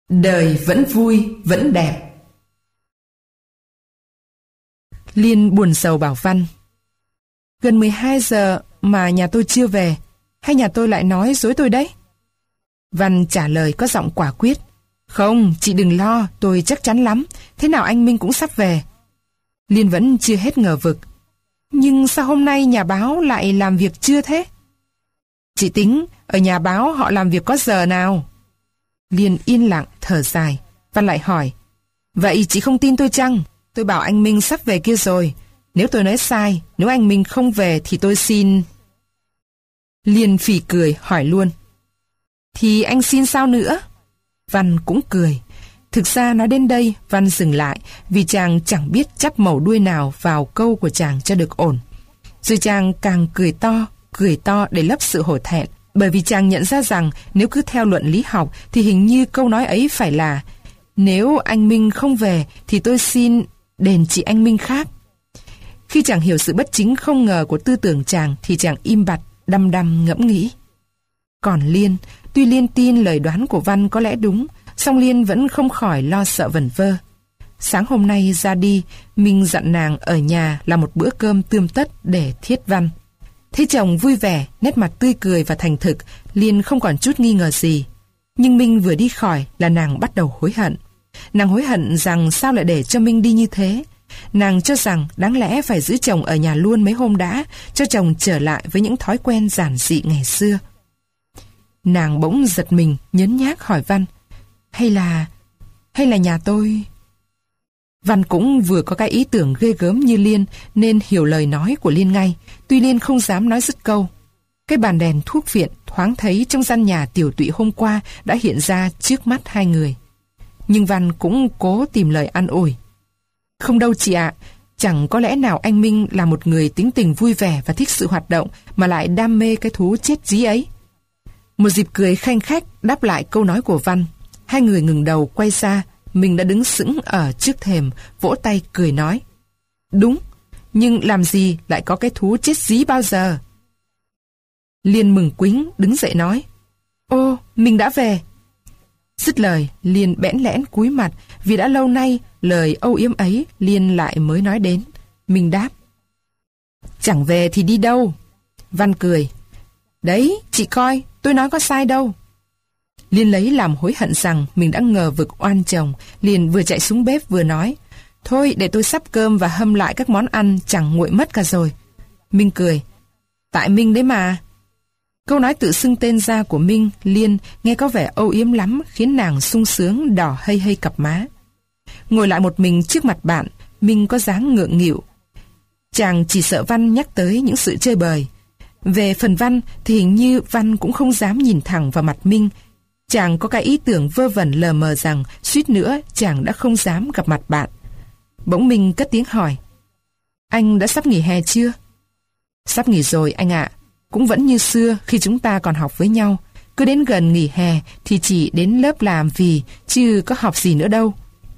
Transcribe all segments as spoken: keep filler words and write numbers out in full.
Đời vẫn vui, vẫn đẹp. Liên buồn rầu bảo Văn: Gần mười hai giờ mà nhà tôi chưa về, hay nhà tôi lại nói dối tôi đấy? Văn trả lời có giọng quả quyết: Không, chị đừng lo, tôi chắc chắn lắm. Thế nào anh Minh cũng sắp về. Liên vẫn chưa hết ngờ vực: Nhưng sao hôm nay nhà báo lại làm việc trưa thế? Chị tính ở nhà báo họ làm việc có giờ nào? Liên yên lặng thở dài. Văn lại hỏi: Vậy chị không tin tôi chăng? Tôi bảo anh Minh sắp về kia rồi. Nếu tôi nói sai, nếu anh Minh không về thì tôi xin... Liên phì cười hỏi luôn: Thì anh xin sao nữa? Văn cũng cười. Thực ra nói đến đây, Văn dừng lại vì chàng chẳng biết chắp mẩu đuôi nào vào câu của chàng cho được ổn. Rồi chàng càng cười to, cười to để lấp sự hổ thẹn, bởi vì chàng nhận ra rằng nếu cứ theo luận lý học thì hình như câu nói ấy phải là: Nếu anh Minh không về thì tôi xin đền chị anh Minh khác. Khi chàng hiểu sự bất chính không ngờ của tư tưởng chàng thì chàng im bặt, đăm đăm ngẫm nghĩ. Còn Liên, tuy Liên tin lời đoán của Văn có lẽ đúng, song Liên vẫn không khỏi lo sợ vẩn vơ. Sáng hôm nay ra đi, Minh dặn nàng ở nhà làm một bữa cơm tươm tất để thiết Văn. Thấy chồng vui vẻ, nét mặt tươi cười và thành thực, Liên không còn chút nghi ngờ gì. Nhưng Minh vừa đi khỏi là nàng bắt đầu hối hận. Nàng hối hận rằng sao lại để cho Minh đi như thế. Nàng cho rằng đáng lẽ phải giữ chồng ở nhà luôn mấy hôm đã, cho chồng trở lại với những thói quen giản dị ngày xưa. Nàng bỗng giật mình, nhớn nhác hỏi Văn: Hay là... hay là nhà tôi... Văn cũng vừa có cái ý tưởng ghê gớm như Liên nên hiểu lời nói của Liên ngay, tuy Liên không dám nói dứt câu. Cái bàn đèn thuốc viện thoáng thấy trong gian nhà tiều tụy hôm qua đã hiện ra trước mắt hai người. Nhưng Văn cũng cố tìm lời an ủi: Không đâu chị ạ, chẳng có lẽ nào anh Minh là một người tính tình vui vẻ và thích sự hoạt động mà lại đam mê cái thú chết dí ấy. Một dịp cười khanh khách đáp lại câu nói của Văn. Hai người ngừng đầu quay ra, mình đã đứng sững ở trước thềm, vỗ tay cười nói: Đúng, nhưng làm gì lại có cái thú chết dí bao giờ? Liên mừng quính đứng dậy nói: Ô, mình đã về. Dứt lời, Liên bẽn lẽn cúi mặt vì đã lâu nay lời âu yếm ấy Liên lại mới nói đến. Mình đáp: Chẳng về thì đi đâu? Văn cười: Đấy, chị coi, tôi nói có sai đâu. Liên lấy làm hối hận rằng mình đã ngờ vực oan chồng, liền vừa chạy xuống bếp vừa nói: Thôi để tôi sắp cơm và hâm lại các món ăn, chẳng nguội mất cả rồi. Minh cười: Tại Minh đấy mà. Câu nói tự xưng tên ra của Minh, Liên nghe có vẻ âu yếm lắm, khiến nàng sung sướng đỏ hây hây cặp má. Ngồi lại một mình trước mặt bạn, Minh có dáng ngượng nghịu. Chàng chỉ sợ Văn nhắc tới những sự chơi bời. Về phần Văn thì hình như Văn cũng không dám nhìn thẳng vào mặt Minh. Chàng có cái ý tưởng vơ vẩn lờ mờ rằng suýt nữa chàng đã không dám gặp mặt bạn. Bỗng Minh cất tiếng hỏi: Anh đã sắp nghỉ hè chưa? Sắp nghỉ rồi anh ạ. Cũng vẫn như xưa khi chúng ta còn học với nhau. Cứ đến gần nghỉ hè thì chỉ đến lớp làm vì, chứ có học gì nữa đâu.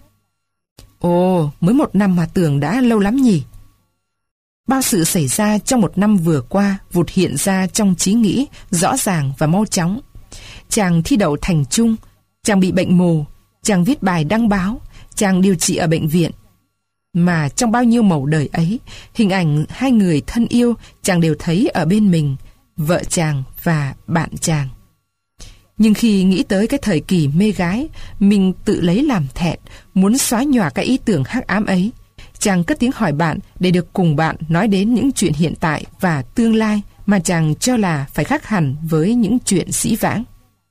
Ồ, mới một năm mà tưởng đã lâu lắm nhỉ. Bao sự xảy ra trong một năm vừa qua vụt hiện ra trong trí nghĩ, rõ ràng và mau chóng. Chàng thi đậu thành trung, chàng bị bệnh mù, chàng viết bài đăng báo, chàng điều trị ở bệnh viện. Mà trong bao nhiêu mẩu đời ấy, hình ảnh hai người thân yêu chàng đều thấy ở bên mình, vợ chàng và bạn chàng. Nhưng khi nghĩ tới cái thời kỳ mê gái, mình tự lấy làm thẹn, muốn xóa nhòa cái ý tưởng hắc ám ấy. Chàng cất tiếng hỏi bạn để được cùng bạn nói đến những chuyện hiện tại và tương lai mà chàng cho là phải khác hẳn với những chuyện dĩ vãng.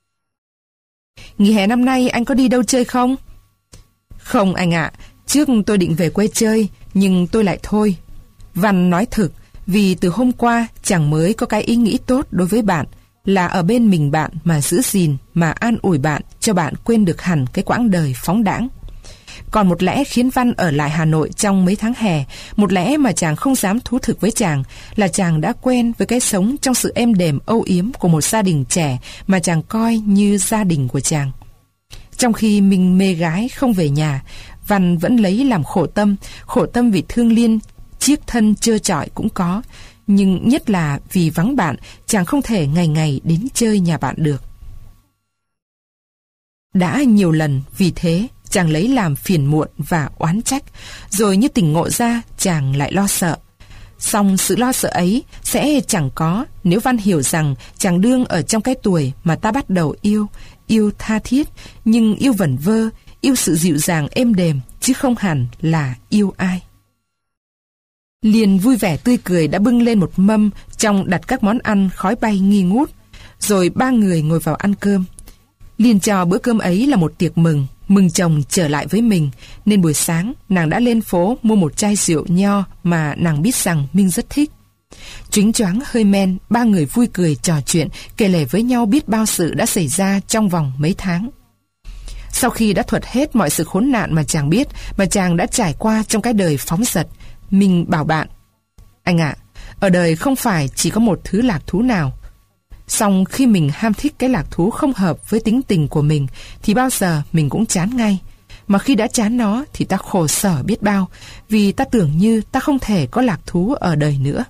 Nghỉ hè năm nay anh có đi đâu chơi không? Không anh ạ, trước tôi định về quê chơi, nhưng tôi lại thôi. Văn nói thực, vì từ hôm qua chàng mới có cái ý nghĩ tốt đối với bạn, là ở bên mình bạn mà giữ gìn, mà an ủi bạn cho bạn quên được hẳn cái quãng đời phóng đãng. Còn một lẽ khiến Văn ở lại Hà Nội trong mấy tháng hè, một lẽ mà chàng không dám thú thực với chàng, là chàng đã quen với cái sống trong sự êm đềm âu yếm của một gia đình trẻ mà chàng coi như gia đình của chàng. Trong khi mình mê gái không về nhà, Văn vẫn lấy làm khổ tâm, khổ tâm vì thương Liên, chiếc thân trơ trọi cũng có, nhưng nhất là vì vắng bạn, chàng không thể ngày ngày đến chơi nhà bạn được. Đã nhiều lần vì thế chàng lấy làm phiền muộn và oán trách, rồi như tỉnh ngộ ra chàng lại lo sợ. Song sự lo sợ ấy sẽ chẳng có nếu Văn hiểu rằng chàng đương ở trong cái tuổi mà ta bắt đầu yêu, yêu tha thiết, nhưng yêu vẩn vơ, yêu sự dịu dàng êm đềm, chứ không hẳn là yêu ai. Liền vui vẻ tươi cười đã bưng lên một mâm trong đặt các món ăn khói bay nghi ngút, rồi ba người ngồi vào ăn cơm. Liền cho bữa cơm ấy là một tiệc mừng, mừng chồng trở lại với mình, nên buổi sáng nàng đã lên phố mua một chai rượu nho mà nàng biết rằng Minh rất thích. Choáng choáng hơi men, ba người vui cười trò chuyện, kể lể với nhau biết bao sự đã xảy ra trong vòng mấy tháng. Sau khi đã thuật hết mọi sự khốn nạn mà chàng biết, mà chàng đã trải qua trong cái đời phóng dật, Minh bảo bạn: anh ạ, ở đời không phải chỉ có một thứ lạc thú nào. Song khi mình ham thích cái lạc thú không hợp với tính tình của mình thì bao giờ mình cũng chán ngay. Mà khi đã chán nó thì ta khổ sở biết bao, vì ta tưởng như ta không thể có lạc thú ở đời nữa.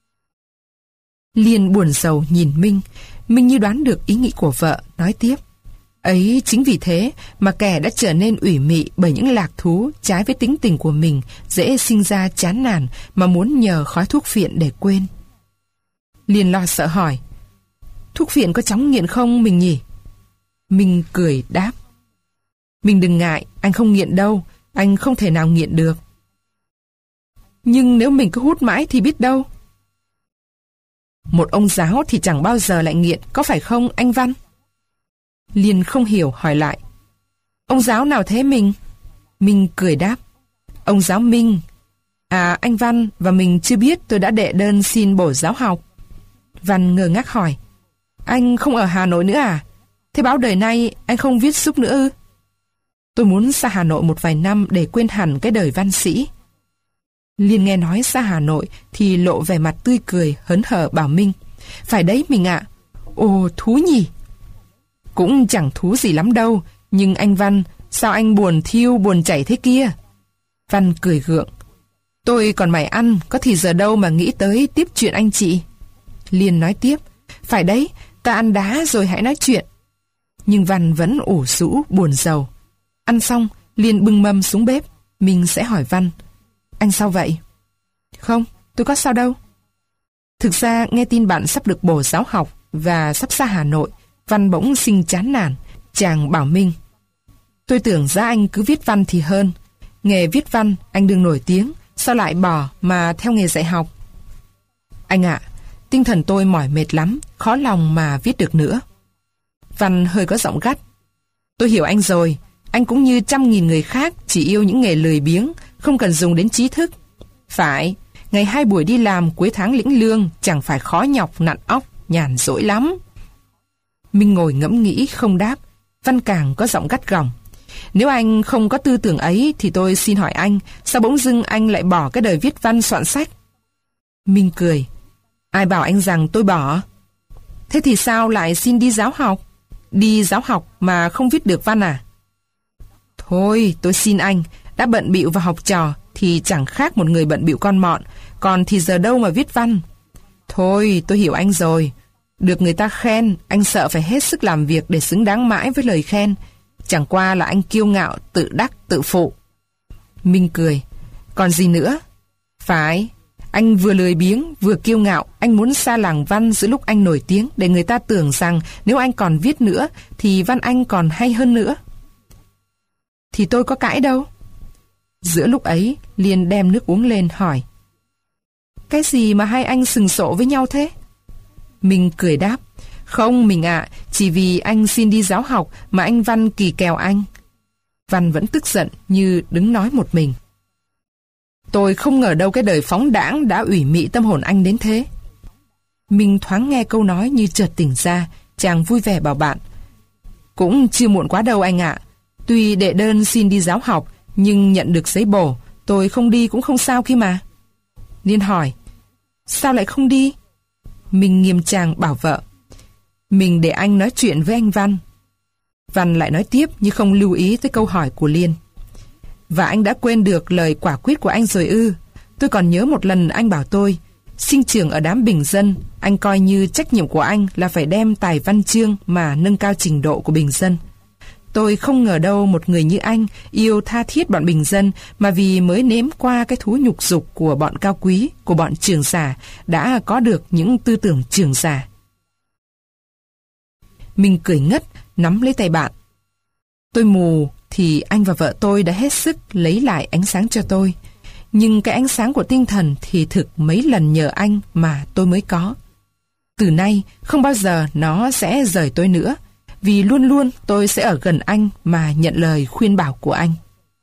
Liên buồn rầu nhìn Minh. Minh như đoán được ý nghĩ của vợ, nói tiếp: ấy chính vì thế mà kẻ đã trở nên ủy mị bởi những lạc thú trái với tính tình của mình, dễ sinh ra chán nản mà muốn nhờ khói thuốc phiện để quên. Liên lo sợ hỏi: thuốc phiện có chóng nghiện không mình nhỉ? Minh cười đáp: mình đừng ngại, anh không nghiện đâu, anh không thể nào nghiện được. Nhưng nếu mình cứ hút mãi thì biết đâu. Một ông giáo thì chẳng bao giờ lại nghiện, có phải không anh Văn? Liên không hiểu hỏi lại: ông giáo nào thế mình? Minh cười đáp: ông giáo Minh. À, anh Văn và mình chưa biết tôi đã đệ đơn xin bổ giáo học. Văn ngơ ngác hỏi: anh không ở Hà Nội nữa à? Thế báo đời nay anh không viết súp nữa ư? Tôi muốn xa Hà Nội một vài năm để quên hẳn cái đời văn sĩ. Liên nghe nói xa Hà Nội thì lộ vẻ mặt tươi cười hớn hở bảo Minh: phải đấy mình ạ. Ồ, thú nhỉ? Cũng chẳng thú gì lắm đâu, nhưng anh Văn, sao anh buồn thiêu buồn chảy thế kia? Văn cười gượng: tôi còn mải ăn, có thì giờ đâu mà nghĩ tới tiếp chuyện anh chị. Liên nói tiếp: phải đấy, ta ăn đá rồi hãy nói chuyện. Nhưng Văn vẫn ủ rũ buồn rầu. Ăn xong, Liên bưng mâm xuống bếp. Mình sẽ hỏi Văn: anh sao vậy? Không, tôi có sao đâu. Thực ra nghe tin bạn sắp được bổ giáo học và sắp xa Hà Nội, Văn bỗng sinh chán nản. Chàng bảo Minh: tôi tưởng ra anh cứ viết văn thì hơn. Nghề viết văn anh đừng nổi tiếng, sao lại bỏ mà theo nghề dạy học? Anh ạ, tinh thần tôi mỏi mệt lắm, khó lòng mà viết được nữa. Văn hơi có giọng gắt: tôi hiểu anh rồi, anh cũng như trăm nghìn người khác chỉ yêu những nghề lười biếng, không cần dùng đến trí thức. Phải, ngày hai buổi đi làm cuối tháng lĩnh lương chẳng phải khó nhọc nặn óc, nhàn rỗi lắm. Minh ngồi ngẫm nghĩ không đáp. Văn càng có giọng gắt gỏng: nếu anh không có tư tưởng ấy thì tôi xin hỏi anh, sao bỗng dưng anh lại bỏ cái đời viết văn soạn sách? Minh cười: ai bảo anh rằng tôi bỏ? Thế thì sao lại xin đi giáo học? Đi giáo học mà không viết được văn à? Thôi, tôi xin anh, đã bận bịu và học trò thì chẳng khác một người bận bịu con mọn, còn thì giờ đâu mà viết văn. Thôi, tôi hiểu anh rồi. Được người ta khen, anh sợ phải hết sức làm việc để xứng đáng mãi với lời khen. Chẳng qua là anh kiêu ngạo, tự đắc, tự phụ. Minh cười: còn gì nữa? Phải, anh vừa lười biếng, vừa kiêu ngạo. Anh muốn xa làng văn giữa lúc anh nổi tiếng, để người ta tưởng rằng nếu anh còn viết nữa thì văn anh còn hay hơn nữa. Thì tôi có cãi đâu. Giữa lúc ấy, Liên đem nước uống lên hỏi: cái gì mà hai anh sừng sộ với nhau thế? Minh cười đáp: không mình ạ, à, chỉ vì anh xin đi giáo học mà anh Văn kỳ kèo anh. Văn vẫn tức giận như đứng nói một mình: tôi không ngờ đâu cái đời phóng đãng đã ủy mị tâm hồn anh đến thế. Minh thoáng nghe câu nói như chợt tỉnh ra. Chàng vui vẻ bảo bạn: cũng chưa muộn quá đâu anh ạ. À. Tuy đệ đơn xin đi giáo học, nhưng nhận được giấy bổ, tôi không đi cũng không sao kia mà. Liên hỏi: sao lại không đi? Minh nghiêm trang bảo vợ: mình để anh nói chuyện với anh Văn. Văn lại nói tiếp như không lưu ý tới câu hỏi của Liên: và anh đã quên được lời quả quyết của anh rồi ư? Tôi còn nhớ một lần anh bảo tôi, sinh trưởng ở đám bình dân, anh coi như trách nhiệm của anh là phải đem tài văn chương mà nâng cao trình độ của bình dân. Tôi không ngờ đâu một người như anh yêu tha thiết bọn bình dân mà vì mới nếm qua cái thú nhục dục của bọn cao quý, của bọn trưởng giả, đã có được những tư tưởng trưởng giả. Mình cười ngất, nắm lấy tay bạn. Tôi mù thì anh và vợ tôi đã hết sức lấy lại ánh sáng cho tôi. Nhưng cái ánh sáng của tinh thần thì thực mấy lần nhờ anh mà tôi mới có. Từ nay không bao giờ nó sẽ rời tôi nữa, vì luôn luôn tôi sẽ ở gần anh mà nhận lời khuyên bảo của anh.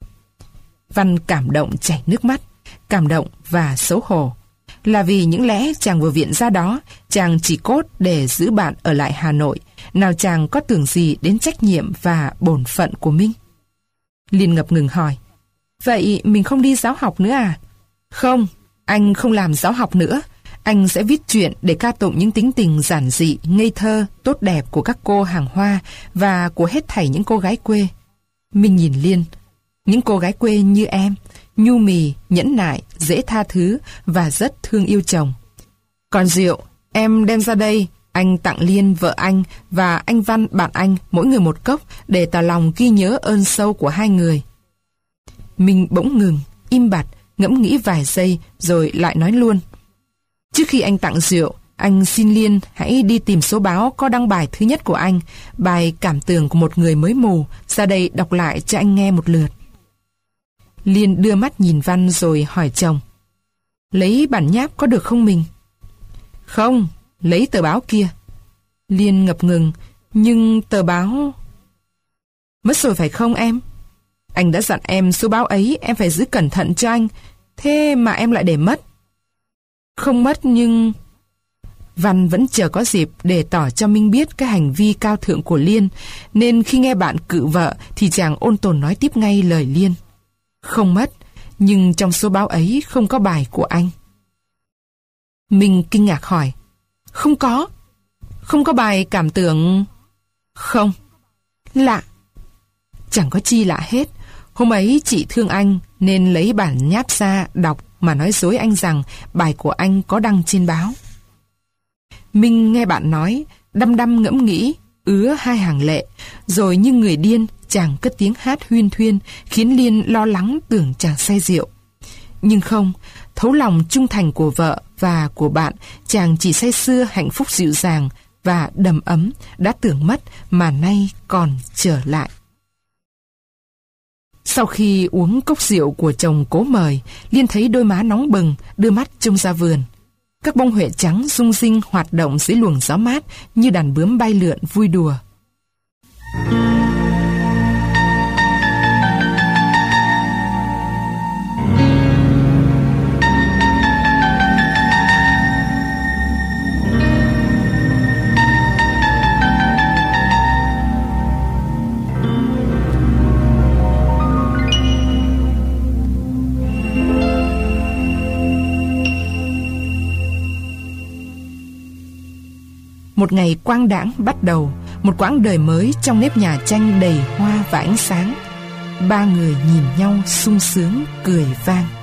Văn cảm động chảy nước mắt, cảm động và xấu hổ. Là vì những lẽ chàng vừa viện ra đó, chàng chỉ cốt để giữ bạn ở lại Hà Nội, nào chàng có tưởng gì đến trách nhiệm và bổn phận của mình. Liên ngập ngừng hỏi, vậy mình không đi giáo học nữa à? Không, anh không làm giáo học nữa. Anh sẽ viết truyện để ca tụng những tính tình giản dị, ngây thơ, tốt đẹp của các cô hàng hoa và của hết thảy những cô gái quê. Mình nhìn Liên, những cô gái quê như em, nhu mì, nhẫn nại, dễ tha thứ và rất thương yêu chồng. Còn rượu, em đem ra đây, anh tặng Liên vợ anh và anh Văn bạn anh mỗi người một cốc để tỏ lòng ghi nhớ ơn sâu của hai người. Mình bỗng ngừng, im bặt, ngẫm nghĩ vài giây rồi lại nói luôn. Trước khi anh tặng rượu, anh xin Liên hãy đi tìm số báo có đăng bài thứ nhất của anh, bài cảm tưởng của một người mới mù, ra đây đọc lại cho anh nghe một lượt. Liên đưa mắt nhìn Văn rồi hỏi chồng. Lấy bản nháp có được không mình? Không, lấy tờ báo kia. Liên ngập ngừng, nhưng tờ báo... Mất rồi phải không em? Anh đã dặn em số báo ấy em phải giữ cẩn thận cho anh, thế mà em lại để mất. Không mất nhưng... Văn vẫn chờ có dịp để tỏ cho Minh biết cái hành vi cao thượng của Liên, nên khi nghe bạn cự vợ thì chàng ôn tồn nói tiếp ngay lời Liên. Không mất, nhưng trong số báo ấy không có bài của anh. Minh kinh ngạc hỏi. Không có? Không có bài cảm tưởng... Không. Lạ. Chẳng có chi lạ hết. Hôm ấy chị thương anh nên lấy bản nháp ra đọc mà nói dối anh rằng bài của anh có đăng trên báo. Minh nghe bạn nói, đăm đăm ngẫm nghĩ, ứa hai hàng lệ, rồi như người điên, chàng cất tiếng hát huyên thuyên, khiến Liên lo lắng tưởng chàng say rượu. Nhưng không, thấu lòng trung thành của vợ và của bạn, chàng chỉ say sưa hạnh phúc dịu dàng và đầm ấm đã tưởng mất mà nay còn trở lại. Sau khi uống cốc rượu của chồng cố mời, Liên thấy đôi má nóng bừng, đưa mắt trông ra vườn. Các bông huệ trắng rung rinh hoạt động dưới luồng gió mát như đàn bướm bay lượn vui đùa. Một ngày quang đãng bắt đầu, một quãng đời mới trong nếp nhà tranh đầy hoa và ánh sáng. Ba người nhìn nhau sung sướng cười vang.